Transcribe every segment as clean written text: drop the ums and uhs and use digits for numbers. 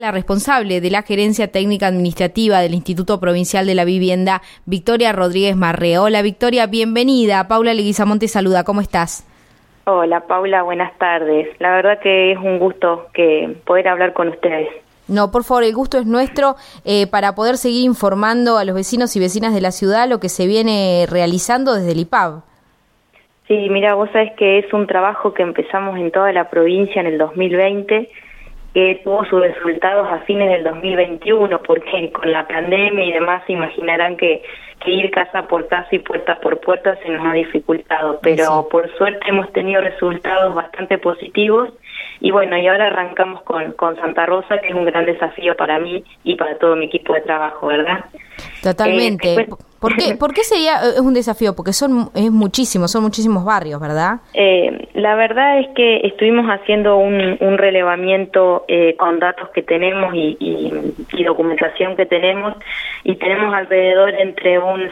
La responsable de la Gerencia Técnica Administrativa del Instituto Provincial de la Vivienda, Victoria Rodríguez Marrero. Hola Victoria, bienvenida. Paula Leguizamonte saluda, ¿cómo estás? Hola Paula, buenas tardes. La verdad que es un gusto poder hablar con ustedes. No, por favor, el gusto es nuestro para poder seguir informando a los vecinos y vecinas de la ciudad lo que se viene realizando desde el IPAB. Sí, mira, vos sabés que es un trabajo que empezamos en toda la provincia en el 2020, que tuvo sus resultados a fines del 2021, porque con la pandemia y demás se imaginarán que ir casa por casa y puerta por puerta se nos ha dificultado, pero sí, por suerte hemos tenido resultados bastante positivos. Y bueno, y ahora arrancamos con Santa Rosa, que es un gran desafío para mí y para todo mi equipo de trabajo, ¿verdad? Totalmente. ¿Por qué sería un desafío? Porque son muchísimos barrios, ¿verdad? La verdad es que estuvimos haciendo un relevamiento con datos que tenemos y documentación que tenemos, y tenemos alrededor entre un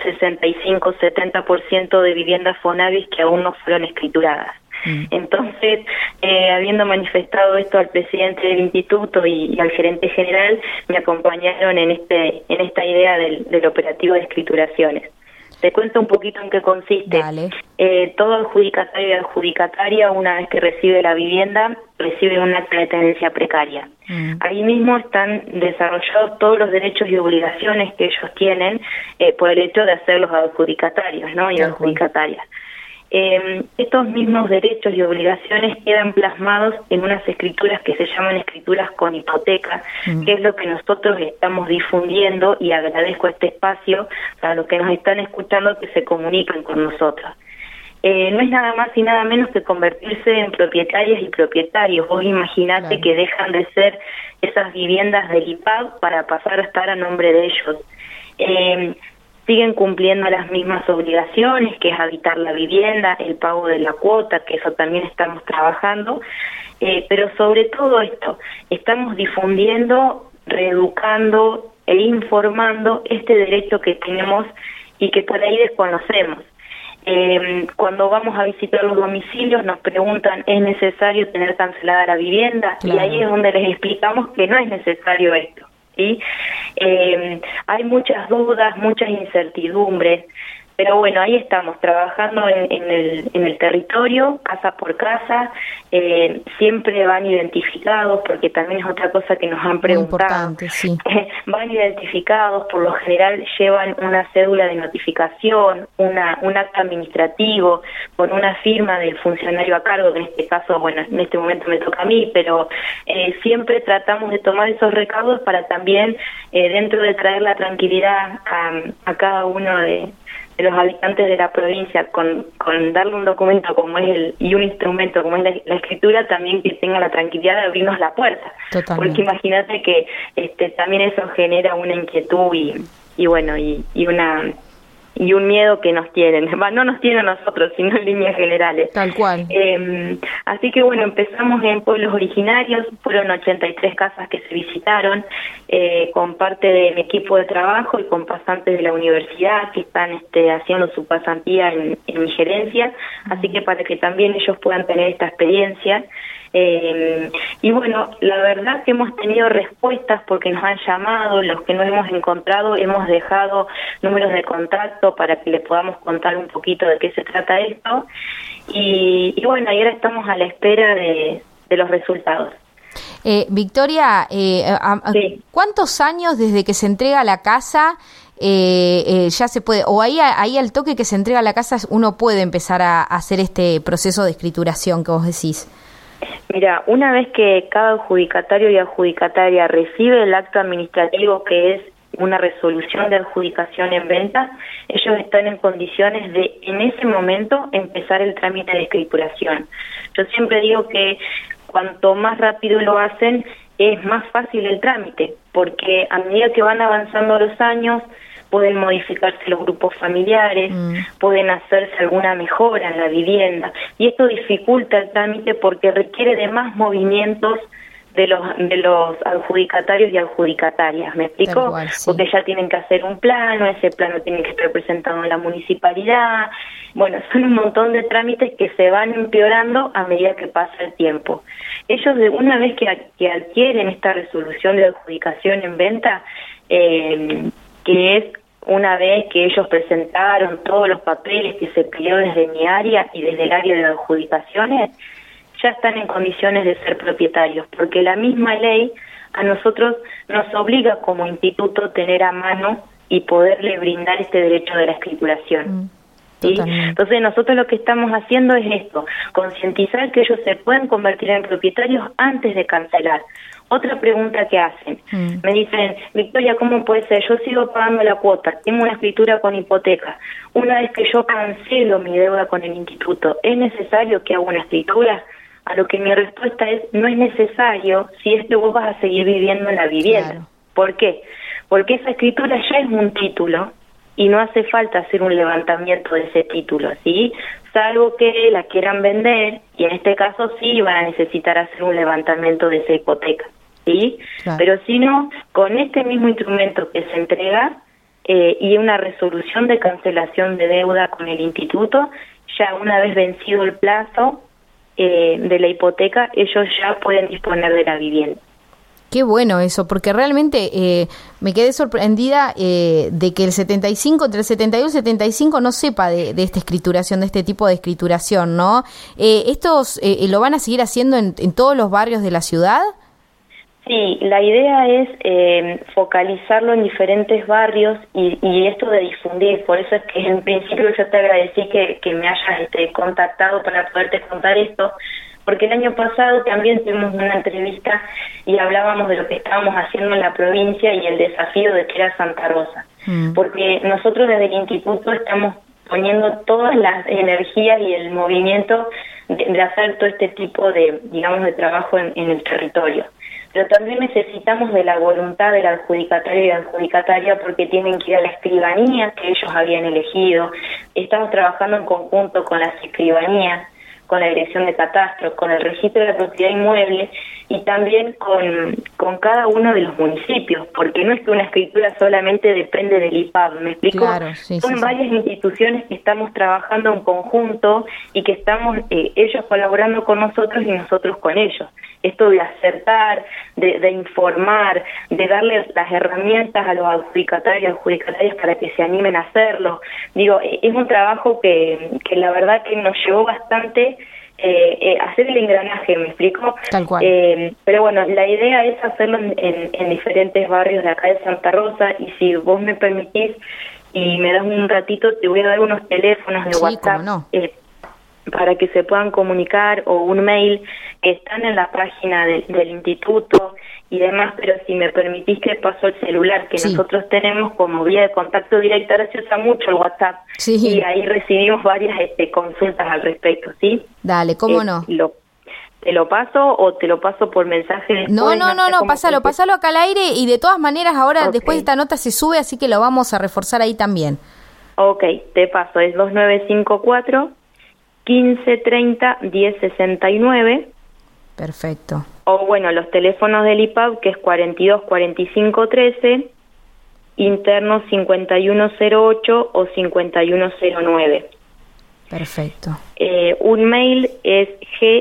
65-70% de viviendas Fonavis que aún no fueron escrituradas. Entonces, habiendo manifestado esto al presidente del instituto y al gerente general, me acompañaron en esta idea del operativo de escrituraciones. Te cuento un poquito en qué consiste. Dale. Todo adjudicatario y adjudicataria, una vez que recibe la vivienda, recibe un acta de tenencia precaria. Ahí mismo están desarrollados todos los derechos y obligaciones que ellos tienen por el hecho de ser los adjudicatarios, ¿no? Y adjudicatarias. Estos mismos derechos y obligaciones quedan plasmados en unas escrituras que se llaman escrituras con hipoteca, que es lo que nosotros estamos difundiendo, y agradezco este espacio para los que nos están escuchando que se comuniquen con nosotros. No es nada más y nada menos que convertirse en propietarias y propietarios. Vos imaginate que dejan de ser esas viviendas del IPAB para pasar a estar a nombre de ellos. Siguen cumpliendo las mismas obligaciones, que es habitar la vivienda, el pago de la cuota, que eso también estamos trabajando, pero sobre todo esto, estamos difundiendo, reeducando e informando este derecho que tenemos y que por ahí desconocemos. Cuando vamos a visitar los domicilios nos preguntan, ¿es necesario tener cancelada la vivienda? Claro. Y ahí es donde les explicamos que no es necesario esto. ¿Sí? Hay muchas dudas, muchas incertidumbres, pero bueno, ahí estamos trabajando en el territorio, casa por casa. Siempre van identificados, porque también es otra cosa que nos han preguntado. Muy importante, sí. Van identificados, por lo general llevan una cédula de notificación, un acta administrativo con una firma del funcionario a cargo, que en este caso, bueno, en este momento me toca a mí, pero siempre tratamos de tomar esos recaudos para también, dentro de traer la tranquilidad a cada uno de los habitantes de la provincia, con darle un documento como es y un instrumento como es la escritura, también que tenga la tranquilidad de abrirnos la puerta. Totalmente. Porque imagínate que también eso genera una inquietud y bueno, y un miedo que nos tienen. No nos tienen a nosotros, sino en líneas generales. Tal cual. Así que bueno, empezamos en pueblos originarios, fueron 83 casas que se visitaron, con parte de mi equipo de trabajo y con pasantes de la universidad que están haciendo su pasantía en mi gerencia, así que para que también ellos puedan tener esta experiencia. Y bueno, la verdad que hemos tenido respuestas porque nos han llamado, los que no hemos encontrado hemos dejado números de contacto para que les podamos contar un poquito de qué se trata esto, y bueno, y ahora estamos a la espera de los resultados. Victoria, sí. ¿Cuántos años desde que se entrega la casa ya se puede, o ahí al toque que se entrega la casa uno puede empezar a hacer este proceso de escrituración que vos decís? Mira, una vez que cada adjudicatario y adjudicataria recibe el acto administrativo, que es una resolución de adjudicación en venta, ellos están en condiciones de, en ese momento, empezar el trámite de escrituración. Yo siempre digo que cuanto más rápido lo hacen, es más fácil el trámite, porque a medida que van avanzando los años, pueden modificarse los grupos familiares, pueden hacerse alguna mejora en la vivienda, y esto dificulta el trámite porque requiere de más movimientos de los adjudicatarios y adjudicatarias, ¿me explico? Cual, sí. Porque ya tienen que hacer un plano, ese plano tiene que estar presentado en la municipalidad. Bueno, son un montón de trámites que se van empeorando a medida que pasa el tiempo. Ellos, de una vez que adquieren esta resolución de adjudicación en venta, que es una vez que ellos presentaron todos los papeles que se pidió desde mi área y desde el área de adjudicaciones, ya están en condiciones de ser propietarios, porque la misma ley a nosotros nos obliga como instituto tener a mano y poderle brindar este derecho de la escrituración. ¿Sí? Entonces nosotros lo que estamos haciendo es esto, concientizar que ellos se pueden convertir en propietarios antes de cancelar. Otra pregunta que hacen, me dicen, Victoria, ¿cómo puede ser? Yo sigo pagando la cuota, tengo una escritura con hipoteca. Una vez que yo cancelo mi deuda con el instituto, ¿es necesario que haga una escritura? A lo que mi respuesta es, no es necesario si es que vos vas a seguir viviendo en la vivienda. Claro. ¿Por qué? Porque esa escritura ya es un título y no hace falta hacer un levantamiento de ese título, ¿sí? Salvo que la quieran vender, y en este caso sí van a necesitar hacer un levantamiento de esa hipoteca, ¿sí? Claro. Pero si no, con este mismo instrumento que se entrega y una resolución de cancelación de deuda con el instituto, ya una vez vencido el plazo de la hipoteca, ellos ya pueden disponer de la vivienda. Qué bueno eso, porque realmente me quedé sorprendida de que entre el 71 y el 75 no sepa de esta escrituración, de este tipo de escrituración, ¿no? ¿Estos lo van a seguir haciendo en todos los barrios de la ciudad? Sí, la idea es focalizarlo en diferentes barrios y esto de difundir. Por eso es que en principio yo te agradecí que me hayas contactado para poderte contar esto, porque el año pasado también tuvimos una entrevista y hablábamos de lo que estábamos haciendo en la provincia y el desafío de que era Santa Rosa. Porque nosotros desde el instituto estamos poniendo todas las energías y el movimiento de hacer todo este tipo de, digamos, de trabajo en el territorio. Pero también necesitamos de la voluntad del adjudicatario y adjudicataria, porque tienen que ir a la escribanía que ellos habían elegido. Estamos trabajando en conjunto con las escribanías, con la Dirección de Catastro, con el Registro de la Propiedad Inmueble y también con cada uno de los municipios, porque no es que una escritura solamente depende del IPAB, ¿me explico? Claro, sí, Son varias instituciones que estamos trabajando en conjunto y que estamos ellos colaborando con nosotros y nosotros con ellos. Esto de acertar, de informar, de darle las herramientas a los adjudicatarios y adjudicatarias para que se animen a hacerlo. Digo, es un trabajo que la verdad que nos llevó bastante hacer el engranaje, ¿me explico? Tal cual. Pero bueno, la idea es hacerlo en diferentes barrios de acá de Santa Rosa, y si vos me permitís y me das un ratito, te voy a dar unos teléfonos de WhatsApp. ¿Cómo no? Para que se puedan comunicar, o un mail que están en la página del instituto y demás, pero si me permitís que paso el celular que nosotros tenemos como vía de contacto directa. Ahora se usa mucho el WhatsApp y ahí recibimos varias consultas al respecto, ¿sí? Dale, ¿cómo no? ¿Te lo paso o te lo paso por mensaje después? No, pásalo acá al aire, y de todas maneras ahora después esta nota se sube, así que lo vamos a reforzar ahí también. Ok, te paso, es 2954 1530 1069. Perfecto. O bueno, los teléfonos del IPAB, que es 42 45 13, interno 5108 o 5109. Perfecto. Un mail es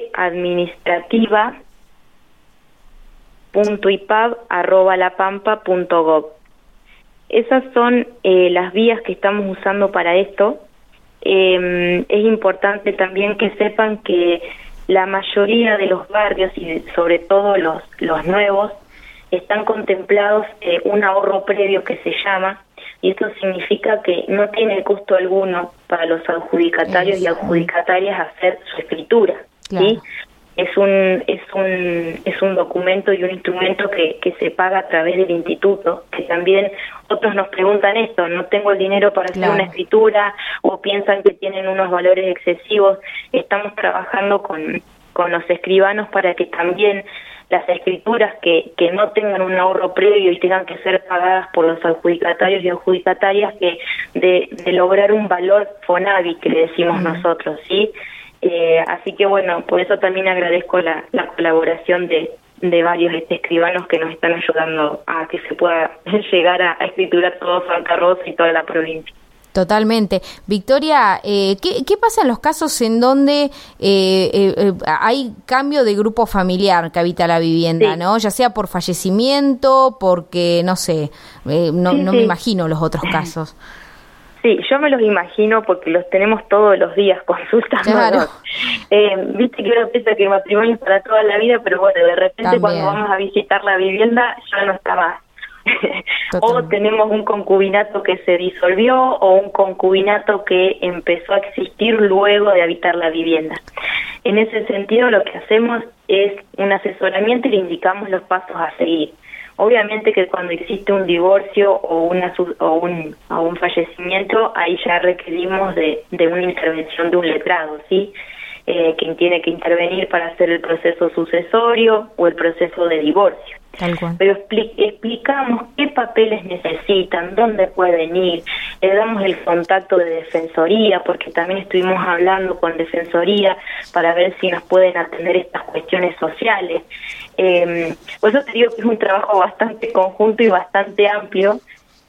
gadministrativa.ipab@lapampa.gov. Esas son las vías que estamos usando para esto. Es importante también que sepan que la mayoría de los barrios, y sobre todo los nuevos, están contemplados un ahorro previo que se llama, y esto significa que no tiene costo alguno para los adjudicatarios y adjudicatarias hacer su escritura. Claro. ¿Sí? Es un documento y un instrumento que se paga a través del instituto, que también otros nos preguntan esto, no tengo el dinero para hacer una escritura, o piensan que tienen unos valores excesivos. Estamos trabajando con los escribanos para que también las escrituras que no tengan un ahorro previo y tengan que ser pagadas por los adjudicatarios y adjudicatarias, que de lograr un valor FONAVI, que le decimos nosotros, ¿sí? Así que bueno, por eso también agradezco la colaboración de de varios escribanos que nos están ayudando a que se pueda llegar a escriturar todo Santa Rosa y toda la provincia. Totalmente. Victoria, ¿qué pasa en los casos en donde hay cambio de grupo familiar que habita la vivienda, sí, ¿no? Ya sea por fallecimiento, porque, no sé, no me imagino los otros casos. Sí, yo me los imagino porque los tenemos todos los días consultando. Claro. Viste que uno piensa que el matrimonio es para toda la vida, pero bueno, de repente también, cuando vamos a visitar la vivienda ya no está más. O tenemos un concubinato que se disolvió o un concubinato que empezó a existir luego de habitar la vivienda. En ese sentido, lo que hacemos es un asesoramiento y le indicamos los pasos a seguir. Obviamente que cuando existe un divorcio o un fallecimiento, ahí ya requerimos de una intervención de un letrado, ¿sí? Quien tiene que intervenir para hacer el proceso sucesorio o el proceso de divorcio. Tal cual. Pero explicamos qué papeles necesitan, dónde pueden ir, le damos el contacto de Defensoría, porque también estuvimos hablando con Defensoría para ver si nos pueden atender estas cuestiones sociales. Por eso te digo que es un trabajo bastante conjunto y bastante amplio,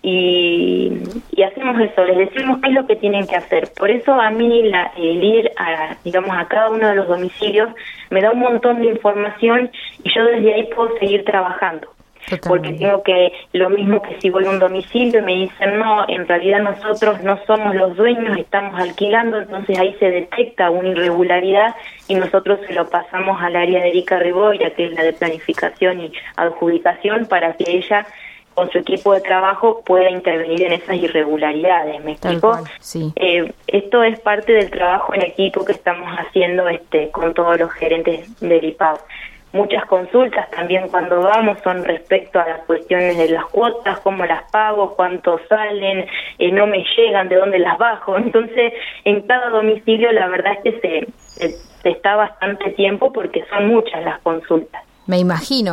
y hacemos eso, les decimos qué es lo que tienen que hacer. Por eso a mí el ir a cada uno de los domicilios me da un montón de información y yo desde ahí puedo seguir trabajando. Totalmente. Porque tengo que, lo mismo que si voy a un domicilio y me dicen no, en realidad nosotros no somos los dueños, estamos alquilando, entonces ahí se detecta una irregularidad y nosotros se lo pasamos al área de Erika Riboira, que es la de planificación y adjudicación, para que ella con su equipo de trabajo pueda intervenir en esas irregularidades. ¿Me explico? Sí. Esto es parte del trabajo en equipo que estamos haciendo con todos los gerentes del IPAB. Muchas consultas también cuando vamos son respecto a las cuestiones de las cuotas, cómo las pago, cuánto salen, no me llegan, de dónde las bajo. Entonces, en cada domicilio la verdad es que se está bastante tiempo porque son muchas las consultas. Me imagino.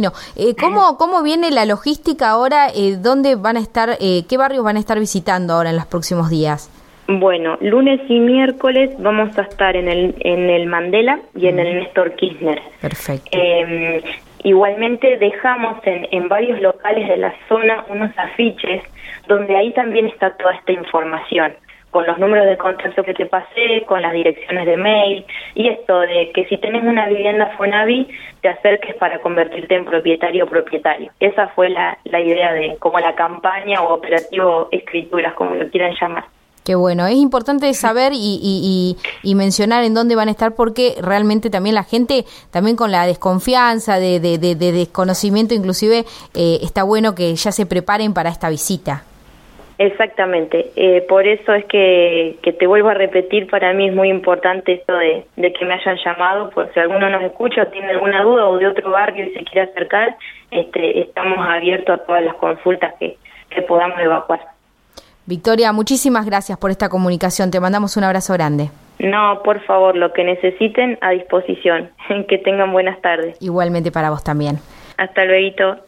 ¿Cómo viene la logística ahora? ¿Dónde van a estar? ¿Qué barrios van a estar visitando ahora en los próximos días? Bueno, lunes y miércoles vamos a estar en el Mandela y en el Néstor Kirchner. Perfecto. Igualmente dejamos en varios locales de la zona unos afiches donde ahí también está toda esta información, con los números de contacto que te pasé, con las direcciones de mail, y esto de que si tenés una vivienda Fonavi, te acerques para convertirte en propietario o propietario. Esa fue la idea de como la campaña o operativo escrituras, como lo quieran llamar. Qué bueno, es importante saber y mencionar en dónde van a estar, porque realmente también la gente, también con la desconfianza, de desconocimiento inclusive, está bueno que ya se preparen para esta visita. Exactamente, por eso es que te vuelvo a repetir, para mí es muy importante esto de que me hayan llamado, por si alguno nos escucha o tiene alguna duda o de otro barrio y se quiere acercar, estamos abiertos a todas las consultas que podamos evacuar. Victoria, muchísimas gracias por esta comunicación, te mandamos un abrazo grande. No, por favor, lo que necesiten, a disposición. Que tengan buenas tardes. Igualmente para vos también. Hasta luego.